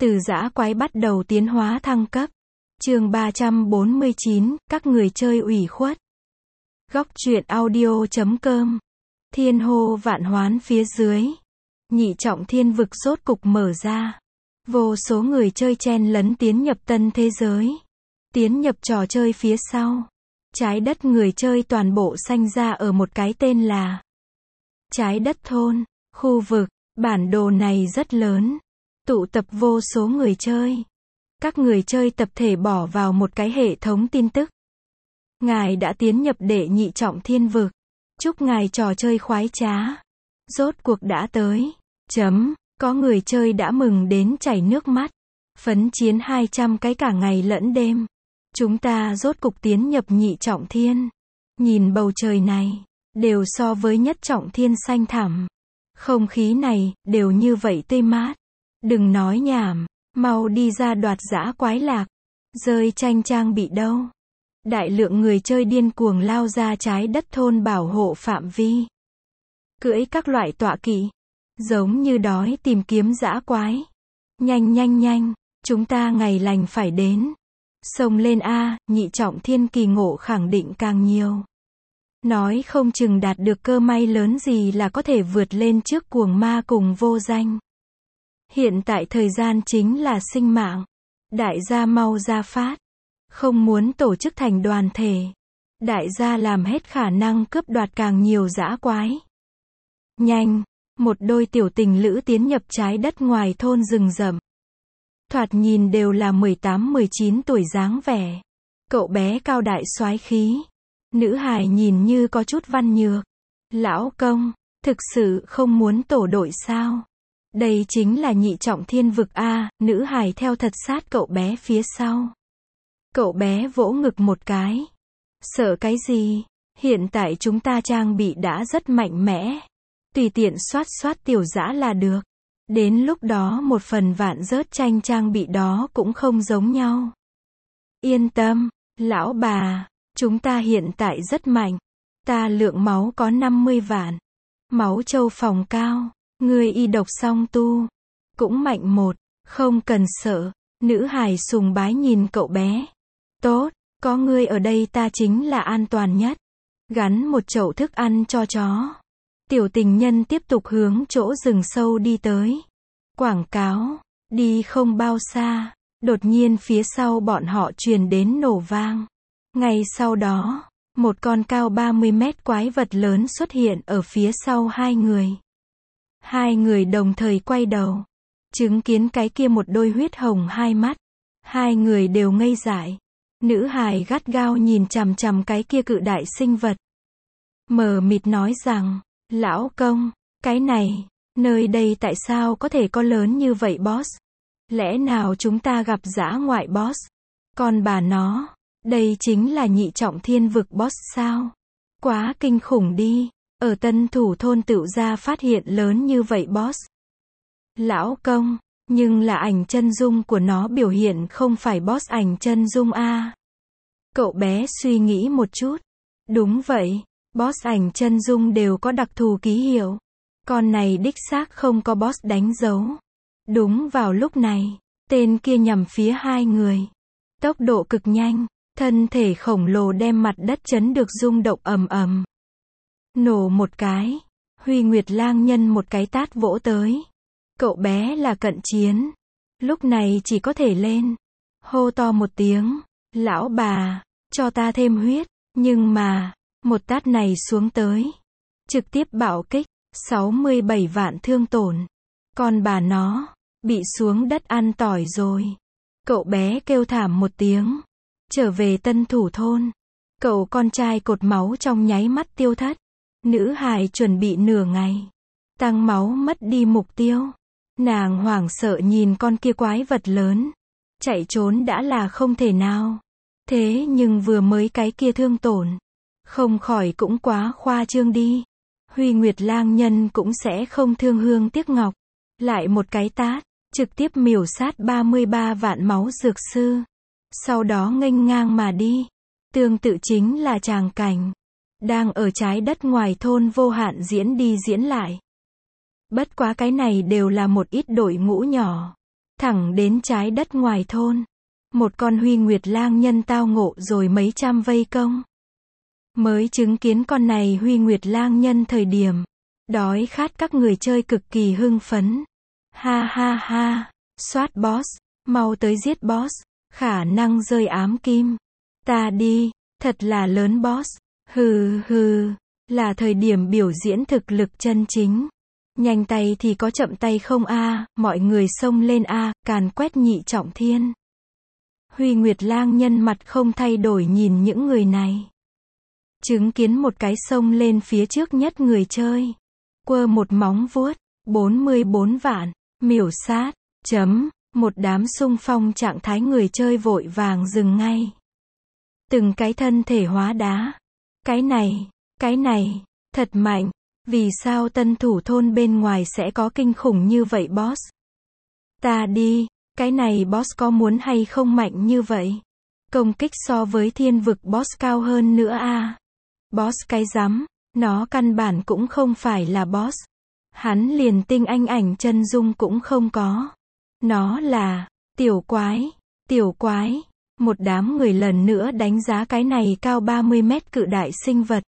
Từ dã quái bắt đầu tiến hóa thăng cấp. Chương 349, các người chơi ủy khuất. Góc truyện audio.com. Thiên hô vạn hoán phía dưới. Nhị trọng thiên vực rốt cục mở ra. Vô số người chơi chen lấn tiến nhập tân thế giới. Tiến nhập trò chơi phía sau. Trái đất người chơi toàn bộ sanh ra ở một cái tên là Trái đất thôn, khu vực. Bản đồ này rất lớn. Tụ tập vô số người chơi. Các người chơi tập thể bỏ vào một cái hệ thống tin tức. Ngài đã tiến nhập đệ nhị trọng thiên vực. Chúc ngài trò chơi khoái trá. Rốt cuộc đã tới. Có người chơi đã mừng đến chảy nước mắt. Phấn chiến 200 cái cả ngày lẫn đêm. Chúng ta rốt cục tiến nhập nhị trọng thiên. Nhìn bầu trời này, đều so với nhất trọng thiên xanh thẳm. Không khí này, đều như vậy tươi mát. Đừng nói nhảm, mau đi ra đoạt dã quái lạc. Rơi tranh trang bị đâu. Đại lượng người chơi điên cuồng lao ra trái đất thôn bảo hộ phạm vi. Cưỡi các loại tọa kỵ. Giống như đói tìm kiếm dã quái. Nhanh nhanh nhanh, chúng ta ngày lành phải đến. Xông lên a, nhị trọng thiên kỳ ngộ khẳng định càng nhiều. Nói không chừng đạt được cơ may lớn gì là có thể vượt lên trước cuồng ma cùng vô danh. Hiện tại thời gian chính là sinh mạng. Đại gia mau ra phát. Không muốn tổ chức thành đoàn thể. Đại gia làm hết khả năng cướp đoạt càng nhiều dã quái. Nhanh, một đôi tiểu tình lữ tiến nhập trái đất ngoài thôn rừng rậm. Thoạt nhìn đều là 18-19 tuổi dáng vẻ. Cậu bé cao đại soái khí. Nữ hài nhìn như có chút văn nhược. Lão công, thực sự không muốn tổ đội sao? Đây chính là nhị trọng thiên vực a, nữ hài theo thật sát cậu bé phía sau. Cậu bé vỗ ngực một cái. Sợ cái gì? Hiện tại chúng ta trang bị đã rất mạnh mẽ. Tùy tiện soát tiểu dã là được. Đến lúc đó một phần vạn rớt tranh trang bị đó cũng không giống nhau. Yên tâm, lão bà, chúng ta hiện tại rất mạnh. Ta lượng máu có 50 vạn. Máu châu phòng cao. Người y độc song tu. Cũng mạnh một. Không cần sợ. Nữ hài sùng bái nhìn cậu bé. Tốt, có ngươi ở đây ta chính là an toàn nhất. Gắn một chậu thức ăn cho chó. Tiểu tình nhân tiếp tục hướng chỗ rừng sâu đi tới. Quảng cáo. Đi không bao xa. Đột nhiên phía sau bọn họ truyền đến nổ vang. Ngay sau đó, một con cao 30 mét quái vật lớn xuất hiện ở phía sau hai người. Hai người đồng thời quay đầu. Chứng kiến cái kia một đôi huyết hồng hai mắt. Hai người đều ngây dại. Nữ hài gắt gao nhìn chằm chằm cái kia cự đại sinh vật. Mờ mịt nói rằng, lão công, cái này, nơi đây tại sao có thể có lớn như vậy boss? Lẽ nào chúng ta gặp dã ngoại boss? Còn bà nó, đây chính là nhị trọng thiên vực boss sao? Quá kinh khủng đi, ở tân thủ thôn Tựu Gia phát hiện lớn như vậy boss. Lão công, nhưng là ảnh chân dung của nó biểu hiện không phải boss ảnh chân dung a. Cậu bé suy nghĩ một chút. Đúng vậy, boss ảnh chân dung đều có đặc thù ký hiệu. Con này đích xác không có boss đánh dấu. Đúng vào lúc này, tên kia nhằm phía hai người. Tốc độ cực nhanh, thân thể khổng lồ đem mặt đất chấn được rung động ầm ầm. Nổ một cái, Huy Nguyệt lang nhân một cái tát vỗ tới. Cậu bé là cận chiến. Lúc này chỉ có thể lên. Hô to một tiếng. Lão bà, cho ta thêm huyết. Nhưng mà, một tát này xuống tới. Trực tiếp bạo kích, 67 vạn thương tổn. Còn bà nó, bị xuống đất ăn tỏi rồi. Cậu bé kêu thảm một tiếng. Trở về tân thủ thôn. Cậu con trai cột máu trong nháy mắt tiêu thất. Nữ hài chuẩn bị nửa ngày. Tăng máu mất đi mục tiêu. Nàng hoảng sợ nhìn con kia quái vật lớn. Chạy trốn đã là không thể nào. Thế nhưng vừa mới cái kia thương tổn. Không khỏi cũng quá khoa trương đi. Huy Nguyệt lang nhân cũng sẽ không thương hương tiếc ngọc. Lại một cái tát. Trực tiếp miểu sát 33 vạn máu dược sư. Sau đó nghênh ngang mà đi. Tương tự chính là tràng cảnh. Đang ở trái đất ngoài thôn vô hạn diễn đi diễn lại. Bất quá cái này đều là một ít đội ngũ nhỏ. thẳng đến trái đất ngoài thôn. Một con Huy Nguyệt lang nhân tao ngộ rồi mấy trăm vây công. Mới chứng kiến con này Huy Nguyệt lang nhân thời điểm đói khát, các người chơi cực kỳ hưng phấn. Ha ha ha, soát boss, mau tới giết boss, khả năng rơi ám kim. Ta đi, thật là lớn boss. Hừ hừ, là thời điểm biểu diễn thực lực chân chính. Nhanh tay thì có chậm tay không a, mọi người xông lên a, càn quét nhị trọng thiên. Huy Nguyệt lang nhân mặt không thay đổi nhìn những người này. Chứng kiến một cái xông lên phía trước nhất người chơi. Quơ một móng vuốt, 44 vạn, miểu sát, chấm, một đám xung phong trạng thái người chơi vội vàng dừng ngay. Từng cái thân thể hóa đá. Cái này, thật mạnh. Vì sao tân thủ thôn bên ngoài sẽ có kinh khủng như vậy boss? Ta đi, cái này boss có muốn hay không mạnh như vậy? Công kích so với thiên vực boss cao hơn nữa a. Boss cái rắm, nó căn bản cũng không phải là boss. Hắn liền tinh anh ảnh chân dung cũng không có. Nó là tiểu quái. Một đám người lần nữa đánh giá cái này cao 30 mét cự đại sinh vật.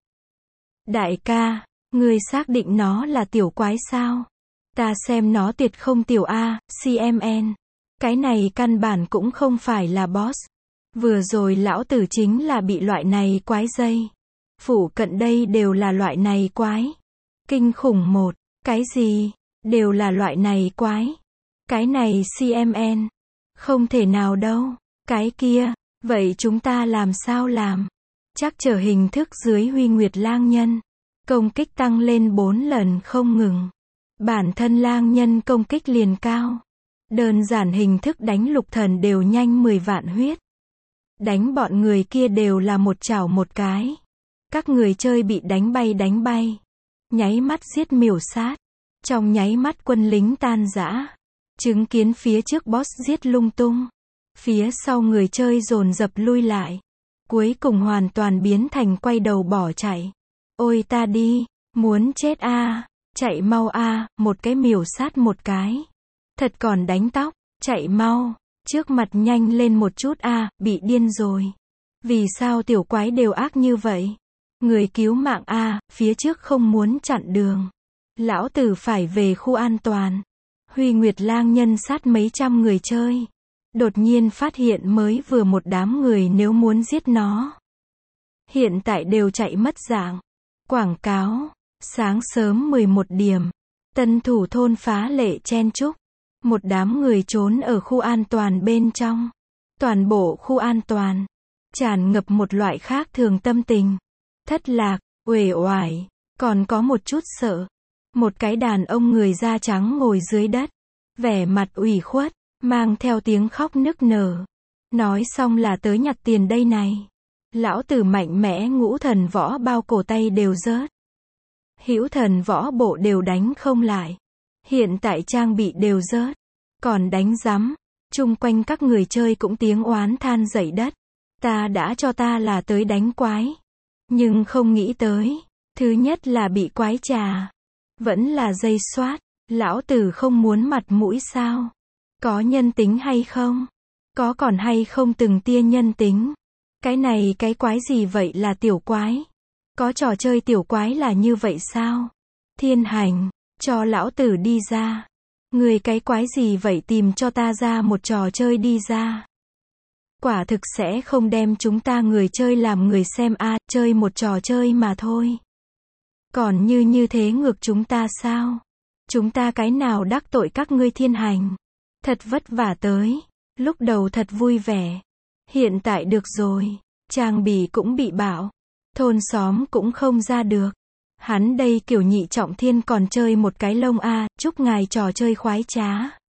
Đại ca, ngươi xác định nó là tiểu quái sao? Ta xem nó tuyệt không tiểu a, CMN. Cái này căn bản cũng không phải là boss. Vừa rồi lão tử chính là bị loại này quái dây. Phủ cận đây đều là loại này quái. Kinh khủng một, cái gì? Đều là loại này quái. Cái này CMN. Không thể nào đâu. Cái kia, vậy chúng ta làm sao làm? Chắc chờ hình thức dưới Huy Nguyệt lang nhân. Công kích tăng lên 4 lần không ngừng. Bản thân lang nhân công kích liền cao. Đơn giản hình thức đánh lục thần đều nhanh 10 vạn huyết. Đánh bọn người kia đều là một chảo một cái. Các người chơi bị đánh bay. Nháy mắt giết miểu sát. Trong nháy mắt quân lính tan rã. Chứng kiến phía trước boss giết lung tung. Phía sau người chơi dồn dập lui lại. Cuối cùng hoàn toàn biến thành quay đầu bỏ chạy. Ôi ta đi, muốn chết a, chạy mau a, một cái miểu sát một cái. Thật còn đánh tóc, chạy mau, trước mặt nhanh lên một chút a, bị điên rồi. Vì sao tiểu quái đều ác như vậy? Người cứu mạng a, phía trước không muốn chặn đường. Lão tử phải về khu an toàn. Huy Nguyệt lang nhân sát mấy trăm người chơi. Đột nhiên phát hiện mới vừa một đám người nếu muốn giết nó. Hiện tại đều chạy mất dạng. Quảng cáo. Sáng sớm 11 điểm. Tân thủ thôn phá lệ chen chúc. Một đám người trốn ở khu an toàn bên trong. Toàn bộ khu an toàn. Tràn ngập một loại khác thường tâm tình. Thất lạc, uể oải. Còn có một chút sợ. Một cái đàn ông người da trắng ngồi dưới đất. Vẻ mặt ủy khuất. Mang theo tiếng khóc nức nở. Nói xong là tới nhặt tiền đây này. Lão tử mạnh mẽ ngũ thần võ bao cổ tay đều rớt. Hữu thần võ bộ đều đánh không lại. Hiện tại trang bị đều rớt. Còn đánh rắm. Chung quanh các người chơi cũng tiếng oán than dậy đất. Ta đã cho ta là tới đánh quái. Nhưng không nghĩ tới. Thứ nhất là bị quái trà. Vẫn là dây soát. Lão tử không muốn mặt mũi sao? Có nhân tính hay không? Có còn hay không từng tia nhân tính? Cái này cái quái gì vậy là tiểu quái? Có trò chơi tiểu quái là như vậy sao? Thiên hành, cho lão tử đi ra. Người cái quái gì vậy tìm cho ta ra một trò chơi đi ra. Quả thực sẽ không đem chúng ta người chơi làm người xem a, chơi một trò chơi mà thôi. Còn như thế ngược chúng ta sao? Chúng ta cái nào đắc tội các ngươi thiên hành? Thật vất vả tới. Lúc đầu thật vui vẻ. Hiện tại được rồi. Trang bị cũng bị bạo. Thôn xóm cũng không ra được. Hắn đây kiểu nhị trọng thiên còn chơi một cái lông a, chúc ngài trò chơi khoái trá.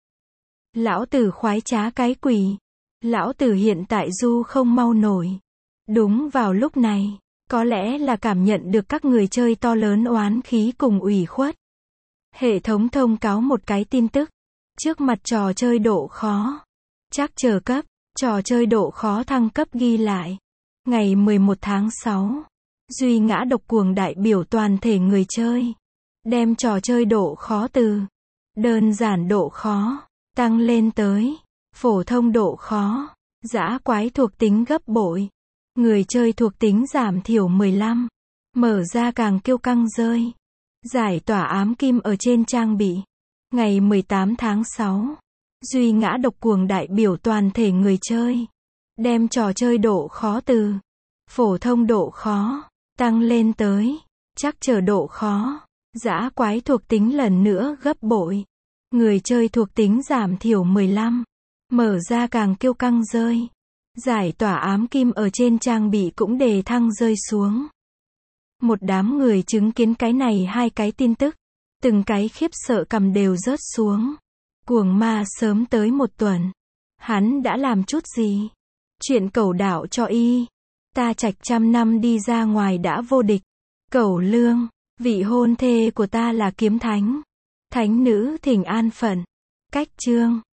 Lão tử khoái trá cái quỷ. Lão tử hiện tại du không mau nổi. Đúng vào lúc này, có lẽ là cảm nhận được các người chơi to lớn oán khí cùng ủy khuất. Hệ thống thông cáo một cái tin tức. Trước mặt trò chơi độ khó. Chắc chờ cấp. Trò chơi độ khó thăng cấp ghi lại. Ngày 11 tháng 6. Duy ngã độc cuồng đại biểu toàn thể người chơi. Đem trò chơi độ khó từ đơn giản độ khó. tăng lên tới phổ thông độ khó. Dã quái thuộc tính gấp bội. Người chơi thuộc tính giảm thiểu 15. Mở ra càng kiêu căng rơi. Giải tỏa ám kim ở trên trang bị. Ngày 18 tháng 6. Duy ngã độc cuồng đại biểu toàn thể người chơi. Đem trò chơi độ khó từ phổ thông độ khó tăng lên tới chắc trở độ khó. Dã quái thuộc tính lần nữa gấp bội. Người chơi thuộc tính giảm thiểu 15. Mở ra càng kiêu căng rơi. Giải tỏa ám kim ở trên trang bị cũng đề thăng rơi xuống. Một đám người chứng kiến cái này hai cái tin tức. Từng cái khiếp sợ cầm đều rớt xuống. Cuồng ma sớm tới một tuần. Hắn đã làm chút gì? Chuyện cẩu đạo cho y. Ta trạch trăm năm đi ra ngoài đã vô địch. Cẩu lương, vị hôn thê của ta là kiếm thánh. Thánh nữ thỉnh an phận. Cách chương